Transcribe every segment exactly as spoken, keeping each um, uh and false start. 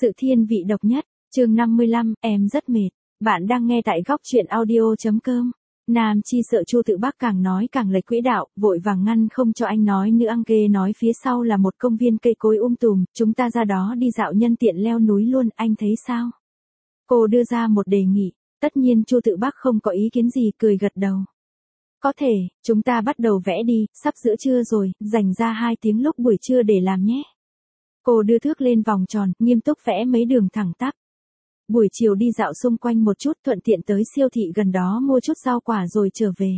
Sự thiên vị độc nhất, chương năm mươi lăm, em rất mệt. Bạn đang nghe tại góc truyện audio.com. Nam Chi sợ Chu Tự Bác càng nói càng lệch quỹ đạo, vội vàng ngăn không cho anh nói nữa. Ăn kê nói phía sau là một công viên cây cối um tùm, chúng ta ra đó đi dạo nhân tiện leo núi luôn, anh thấy sao? Cô đưa ra một đề nghị, tất nhiên Chu Tự Bác không có ý kiến gì, cười gật đầu. Có thể, chúng ta bắt đầu vẽ đi, sắp giữa trưa rồi, dành ra hai tiếng lúc buổi trưa để làm nhé. Cô đưa thước lên vòng tròn, nghiêm túc vẽ mấy đường thẳng tắp. Buổi chiều đi dạo xung quanh một chút, thuận tiện tới siêu thị gần đó mua chút rau quả rồi trở về.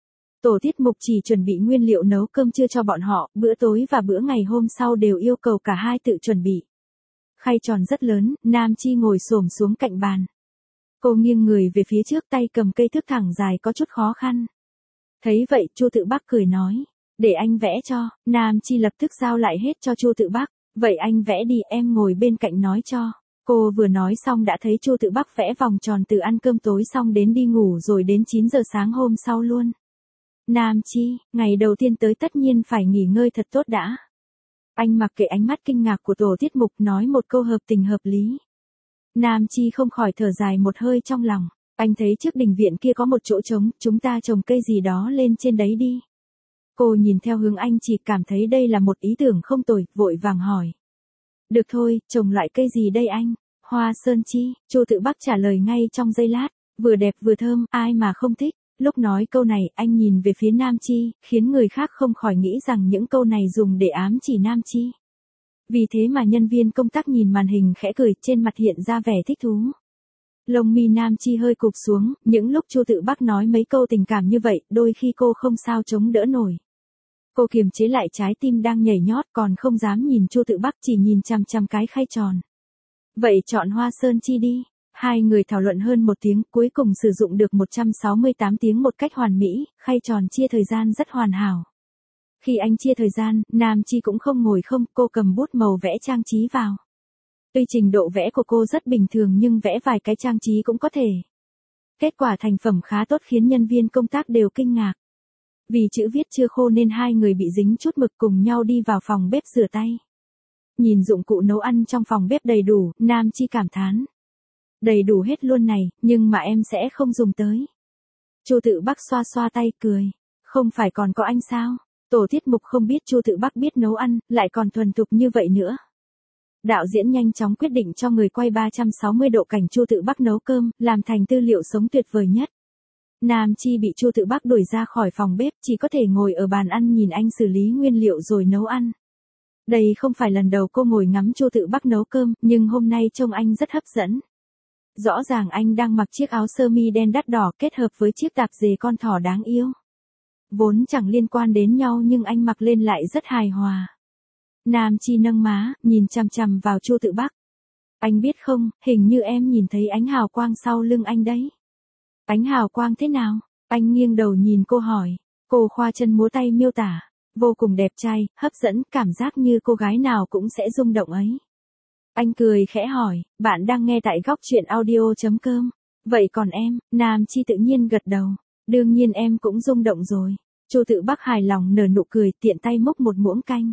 Tổ tiết mục chỉ chuẩn bị nguyên liệu nấu cơm trưa cho bọn họ, bữa tối và bữa ngày hôm sau đều yêu cầu cả hai tự chuẩn bị. Khay tròn rất lớn, Nam Chi ngồi xổm xuống cạnh bàn. Cô nghiêng người về phía trước, tay cầm cây thước thẳng dài có chút khó khăn. Thấy vậy, Chu Tự Bác cười nói, để anh vẽ cho. Nam Chi lập tức giao lại hết cho Chu Tự Bác, vậy anh vẽ đi, em ngồi bên cạnh nói cho. Cô vừa nói xong đã thấy Chu Tự Bác vẽ vòng tròn từ ăn cơm tối xong đến đi ngủ rồi đến chín giờ sáng hôm sau luôn. Nam Chi, ngày đầu tiên tới tất nhiên phải nghỉ ngơi thật tốt đã. Anh mặc kệ ánh mắt kinh ngạc của tổ tiết mục, nói một câu hợp tình hợp lý. Nam Chi không khỏi thở dài một hơi trong lòng. Anh thấy trước đình viện kia có một chỗ trống, chúng ta trồng cây gì đó lên trên đấy đi. Cô nhìn theo hướng anh, chỉ cảm thấy đây là một ý tưởng không tồi, vội vàng hỏi. Được thôi, trồng loại cây gì đây anh? Hoa sơn chi, Chu Tự Bác trả lời ngay trong giây lát, vừa đẹp vừa thơm, ai mà không thích. Lúc nói câu này, anh nhìn về phía Nam Chi, khiến người khác không khỏi nghĩ rằng những câu này dùng để ám chỉ Nam Chi. Vì thế mà nhân viên công tác nhìn màn hình khẽ cười, trên mặt hiện ra vẻ thích thú. Lông mi Nam Chi hơi cụp xuống, những lúc Chu Tự Bác nói mấy câu tình cảm như vậy, đôi khi cô không sao chống đỡ nổi. Cô kiềm chế lại trái tim đang nhảy nhót, còn không dám nhìn Chu Tự Bác, chỉ nhìn chằm chằm cái khay tròn. Vậy chọn hoa sơn chi đi. Hai người thảo luận hơn một tiếng, cuối cùng sử dụng được một trăm sáu mươi tám tiếng một cách hoàn mỹ, khay tròn chia thời gian rất hoàn hảo. Khi anh chia thời gian, Nam Chi cũng không ngồi không, cô cầm bút màu vẽ trang trí vào. Tuy trình độ vẽ của cô rất bình thường nhưng vẽ vài cái trang trí cũng có thể. Kết quả thành phẩm khá tốt khiến nhân viên công tác đều kinh ngạc. Vì chữ viết chưa khô nên hai người bị dính chút mực, cùng nhau đi vào phòng bếp rửa tay. Nhìn dụng cụ nấu ăn trong phòng bếp đầy đủ, Nam Chi cảm thán. Đầy đủ hết luôn này, nhưng mà em sẽ không dùng tới. Chu Tự Bác xoa xoa tay cười. Không phải còn có anh sao? Tổ tiết mục không biết Chu Tự Bác biết nấu ăn, lại còn thuần thục như vậy nữa. Đạo diễn nhanh chóng quyết định cho người quay ba trăm sáu mươi độ cảnh Chu Tự Bác nấu cơm, làm thành tư liệu sống tuyệt vời nhất. Nam Chi bị Chu Tự Bác đuổi ra khỏi phòng bếp, chỉ có thể ngồi ở bàn ăn nhìn anh xử lý nguyên liệu rồi nấu ăn. Đây không phải lần đầu cô ngồi ngắm Chu Tự Bác nấu cơm, nhưng hôm nay trông anh rất hấp dẫn. Rõ ràng anh đang mặc chiếc áo sơ mi đen đắt đỏ kết hợp với chiếc tạp dề con thỏ đáng yêu. Vốn chẳng liên quan đến nhau nhưng anh mặc lên lại rất hài hòa. Nam Chi nâng má, nhìn chằm chằm vào Chu Tự Bác. Anh biết không, hình như em nhìn thấy ánh hào quang sau lưng anh đấy. Ánh hào quang thế nào? Anh nghiêng đầu nhìn cô hỏi. Cô khoa chân múa tay miêu tả. Vô cùng đẹp trai, hấp dẫn, cảm giác như cô gái nào cũng sẽ rung động ấy. Anh cười khẽ hỏi, bạn đang nghe tại góc truyện audio.com. Vậy còn em? Nam Chi tự nhiên gật đầu. Đương nhiên em cũng rung động rồi. Chu Tự Bác hài lòng nở nụ cười, tiện tay múc một muỗng canh.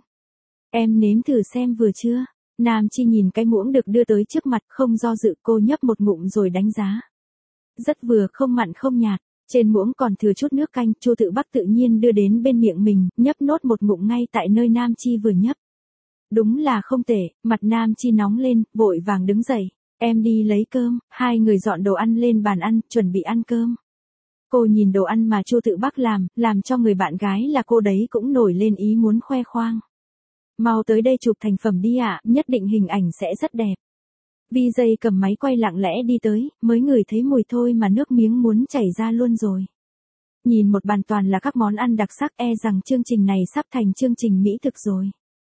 Em nếm thử xem vừa chưa? Nam Chi nhìn cái muỗng được đưa tới trước mặt, không do dự, cô nhấp một ngụm rồi đánh giá. Rất vừa, không mặn không nhạt. Trên muỗng còn thừa chút nước canh, Chu Tự Bác tự nhiên đưa đến bên miệng mình, nhấp nốt một ngụm ngay tại nơi Nam Chi vừa nhấp. Đúng là không tệ, mặt Nam Chi nóng lên, vội vàng đứng dậy. Em đi lấy cơm. Hai người dọn đồ ăn lên bàn ăn, chuẩn bị ăn cơm. Cô nhìn đồ ăn mà Chu Tự Bác làm, làm cho người bạn gái là cô đấy cũng nổi lên ý muốn khoe khoang. Mau tới đây chụp thành phẩm đi ạ, nhất định hình ảnh sẽ rất đẹp. vê gi cầm máy quay lặng lẽ đi tới, mới ngửi thấy mùi thôi mà nước miếng muốn chảy ra luôn rồi. Nhìn một bàn toàn là các món ăn đặc sắc, e rằng chương trình này sắp thành chương trình mỹ thực rồi.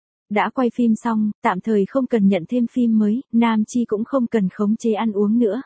Đã quay phim xong, tạm thời không cần nhận thêm phim mới, Nam Chi cũng không cần khống chế ăn uống nữa.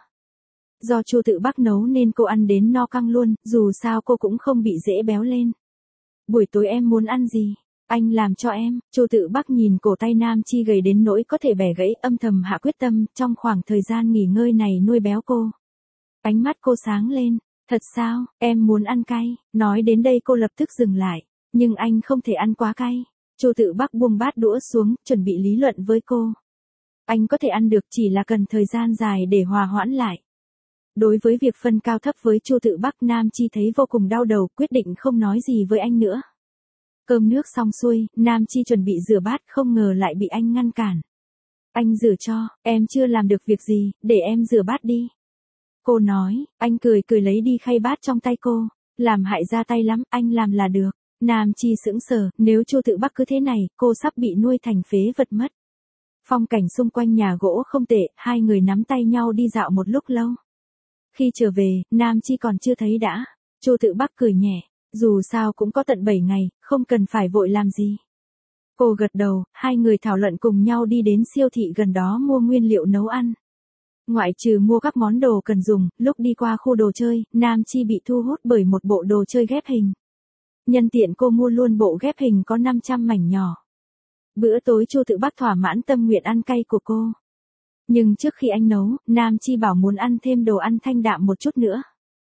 Do Chu Tự Bác nấu nên cô ăn đến no căng luôn, dù sao cô cũng không bị dễ béo lên. Buổi tối em muốn ăn gì? Anh làm cho em. Chu Tự Bác nhìn cổ tay Nam Chi gầy đến nỗi có thể bẻ gãy, âm thầm hạ quyết tâm, trong khoảng thời gian nghỉ ngơi này nuôi béo cô. Ánh mắt cô sáng lên. Thật sao, em muốn ăn cay. Nói đến đây cô lập tức dừng lại. Nhưng anh không thể ăn quá cay. Chu Tự Bác buông bát đũa xuống, chuẩn bị lý luận với cô. Anh có thể ăn được, chỉ là cần thời gian dài để hòa hoãn lại. Đối với việc phân cao thấp với Chu Tự Bắc, Nam Chi thấy vô cùng đau đầu, quyết định không nói gì với anh nữa. Cơm nước xong xuôi, Nam Chi chuẩn bị rửa bát, không ngờ lại bị anh ngăn cản. Anh rửa cho, em chưa làm được việc gì, để em rửa bát đi. Cô nói, anh cười cười lấy đi khay bát trong tay cô. Làm hại ra tay lắm, anh làm là được. Nam Chi sững sờ, nếu Chu Tự Bắc cứ thế này, cô sắp bị nuôi thành phế vật mất. Phong cảnh xung quanh nhà gỗ không tệ, hai người nắm tay nhau đi dạo một lúc lâu. Khi trở về, Nam Chi còn chưa thấy đã. Chu Tự Bắc cười nhẹ, dù sao cũng có tận bảy ngày, không cần phải vội làm gì. Cô gật đầu, hai người thảo luận cùng nhau đi đến siêu thị gần đó mua nguyên liệu nấu ăn. Ngoại trừ mua các món đồ cần dùng, lúc đi qua khu đồ chơi, Nam Chi bị thu hút bởi một bộ đồ chơi ghép hình. Nhân tiện cô mua luôn bộ ghép hình có năm trăm mảnh nhỏ. Bữa tối Chu Tự Bắc thỏa mãn tâm nguyện ăn cay của cô. Nhưng trước khi anh nấu, Nam Chi bảo muốn ăn thêm đồ ăn thanh đạm một chút nữa.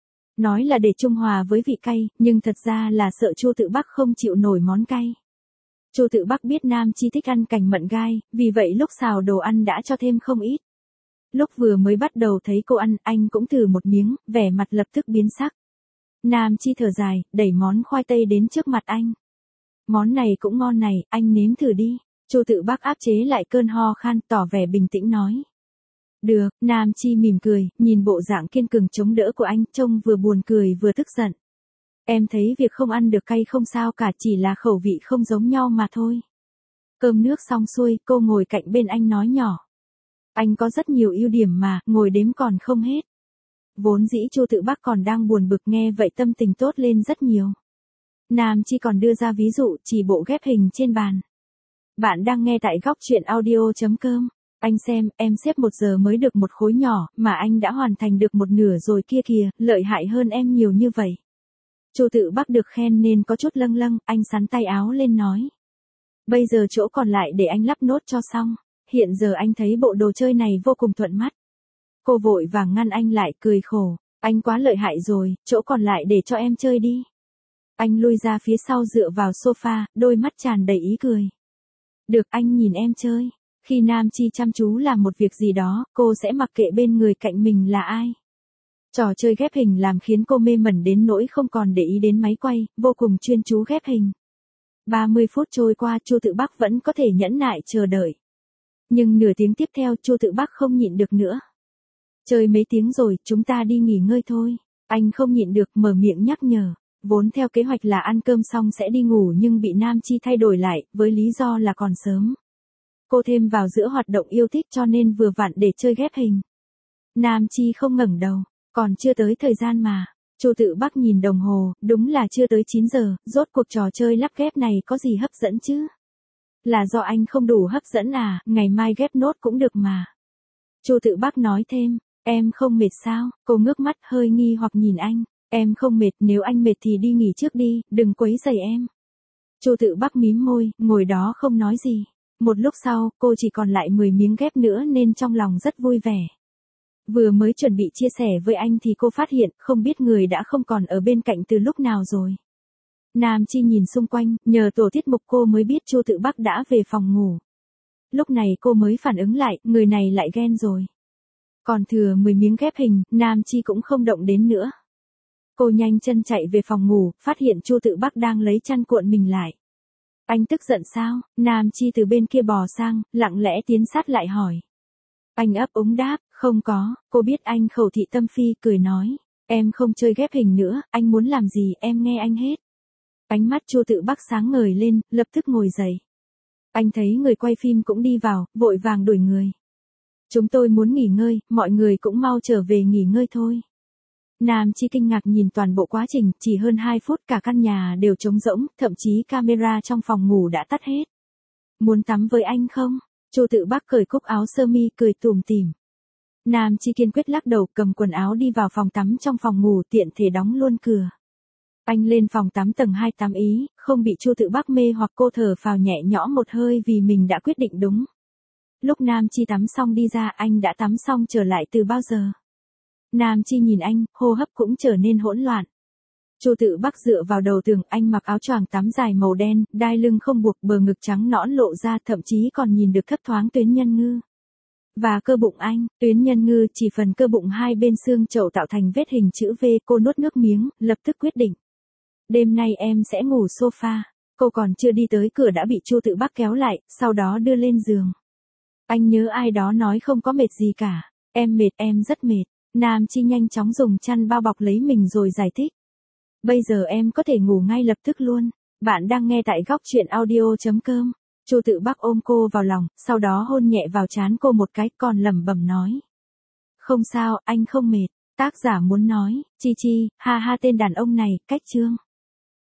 Nói là để trung hòa với vị cay, nhưng thật ra là sợ Chu Tự Bắc không chịu nổi món cay. Chu Tự Bắc biết Nam Chi thích ăn cành mận gai, vì vậy lúc xào đồ ăn đã cho thêm không ít. Lúc vừa mới bắt đầu thấy cô ăn, anh cũng thử một miếng, vẻ mặt lập tức biến sắc. Nam Chi thở dài, đẩy món khoai tây đến trước mặt anh. Món này cũng ngon này, anh nếm thử đi. Chu Tự Bắc áp chế lại cơn ho khan, tỏ vẻ bình tĩnh nói. Được, Nam Chi mỉm cười, nhìn bộ dạng kiên cường chống đỡ của anh, trông vừa buồn cười vừa tức giận. Em thấy việc không ăn được cay không sao cả, chỉ là khẩu vị không giống nhau mà thôi. Cơm nước xong xuôi, cô ngồi cạnh bên anh nói nhỏ. Anh có rất nhiều ưu điểm mà, ngồi đếm còn không hết. Vốn dĩ Chu Tự Bắc còn đang buồn bực, nghe vậy tâm tình tốt lên rất nhiều. Nam Chi còn đưa ra ví dụ, chỉ bộ ghép hình trên bàn. Bạn đang nghe tại góc truyện audio chấm com. Anh xem, em xếp một giờ mới được một khối nhỏ, mà anh đã hoàn thành được một nửa rồi kia kìa, lợi hại hơn em nhiều như vậy. Chu Tự Bắc được khen nên có chút lâng lâng, anh xắn tay áo lên nói. Bây giờ chỗ còn lại để anh lắp nốt cho xong, hiện giờ anh thấy bộ đồ chơi này vô cùng thuận mắt. Cô vội vàng ngăn anh lại, cười khổ, anh quá lợi hại rồi, chỗ còn lại để cho em chơi đi. Anh lui ra phía sau dựa vào sofa, đôi mắt tràn đầy ý cười. Được, anh nhìn em chơi. Khi Nam Chi chăm chú làm một việc gì đó, cô sẽ mặc kệ bên người cạnh mình là ai. Trò chơi ghép hình làm khiến cô mê mẩn đến nỗi không còn để ý đến máy quay, vô cùng chuyên chú ghép hình. ba mươi phút trôi qua, Chu Tự Bắc vẫn có thể nhẫn nại chờ đợi. Nhưng nửa tiếng tiếp theo, Chu Tự Bắc không nhịn được nữa. Chơi mấy tiếng rồi, chúng ta đi nghỉ ngơi thôi. Anh không nhịn được, mở miệng nhắc nhở. Vốn theo kế hoạch là ăn cơm xong sẽ đi ngủ nhưng bị Nam Chi thay đổi lại, với lý do là còn sớm. Cô thêm vào giữa hoạt động yêu thích cho nên vừa vặn để chơi ghép hình. Nam Chi không ngẩng đầu, còn chưa tới thời gian mà. Chu Tự Bắc nhìn đồng hồ, đúng là chưa tới chín giờ, rốt cuộc trò chơi lắp ghép này có gì hấp dẫn chứ? Là do anh không đủ hấp dẫn à, ngày mai ghép nốt cũng được mà. Chu Tự Bắc nói thêm, em không mệt sao? Cô ngước mắt hơi nghi hoặc nhìn anh. Em không mệt, nếu anh mệt thì đi nghỉ trước đi, đừng quấy rầy em. Chu Tự Bắc mím môi, ngồi đó không nói gì. Một lúc sau, cô chỉ còn lại mười miếng ghép nữa nên trong lòng rất vui vẻ. Vừa mới chuẩn bị chia sẻ với anh thì cô phát hiện, không biết người đã không còn ở bên cạnh từ lúc nào rồi. Nam Chi nhìn xung quanh, nhờ tổ tiết mục cô mới biết Chu Tự Bắc đã về phòng ngủ. Lúc này cô mới phản ứng lại, người này lại ghen rồi. Còn thừa mười miếng ghép hình, Nam Chi cũng không động đến nữa. Cô nhanh chân chạy về phòng ngủ, phát hiện Chu Tự Bắc đang lấy chăn cuộn mình lại. Anh tức giận sao? Nam Chi từ bên kia bò sang, lặng lẽ tiến sát lại hỏi. Anh ấp úng đáp, không có, cô biết anh khẩu thị tâm phi, cười nói. Em không chơi ghép hình nữa, anh muốn làm gì em nghe anh hết. Ánh mắt Chu Tự Bắc sáng ngời lên, lập tức ngồi dậy. Anh thấy người quay phim cũng đi vào, vội vàng đuổi người. Chúng tôi muốn nghỉ ngơi, mọi người cũng mau trở về nghỉ ngơi thôi. Nam Chi kinh ngạc nhìn toàn bộ quá trình, chỉ hơn hai phút cả căn nhà đều trống rỗng, thậm chí camera trong phòng ngủ đã tắt hết. Muốn tắm với anh không? Chu Tự Bắc cởi cúc áo sơ mi cười tủm tỉm. Nam Chi kiên quyết lắc đầu, cầm quần áo đi vào phòng tắm trong phòng ngủ, tiện thể đóng luôn cửa. Anh lên phòng tắm tầng hai tắm ý, không bị Chu Tự Bắc mê hoặc, cô thở phào nhẹ nhõm một hơi vì mình đã quyết định đúng. Lúc Nam Chi tắm xong đi ra, anh đã tắm xong trở lại từ bao giờ? Nam Chi nhìn anh, hô hấp cũng trở nên hỗn loạn. Chu Tự Bắc dựa vào đầu tường, anh mặc áo choàng tắm dài màu đen, đai lưng không buộc, bờ ngực trắng nõn lộ ra, thậm chí còn nhìn được thấp thoáng tuyến nhân ngư. và cơ bụng anh, tuyến nhân ngư, chỉ phần cơ bụng hai bên xương chậu tạo thành vết hình chữ V. Cô nuốt nước miếng, lập tức quyết định. Đêm nay em sẽ ngủ sofa. Cô còn chưa đi tới cửa đã bị Chu Tự Bác kéo lại, sau đó đưa lên giường. Anh nhớ ai đó nói không có mệt gì cả. Em mệt, em rất mệt. Nam Chi nhanh chóng dùng chăn bao bọc lấy mình rồi giải thích. Bây giờ em có thể ngủ ngay lập tức luôn. Bạn đang nghe tại góc chuyện audio chấm com. Chu Tự Bác ôm cô vào lòng, sau đó hôn nhẹ vào trán cô một cái, còn lẩm bẩm nói. Không sao, anh không mệt. Tác giả muốn nói, Chi Chi, ha ha tên đàn ông này, cách chương.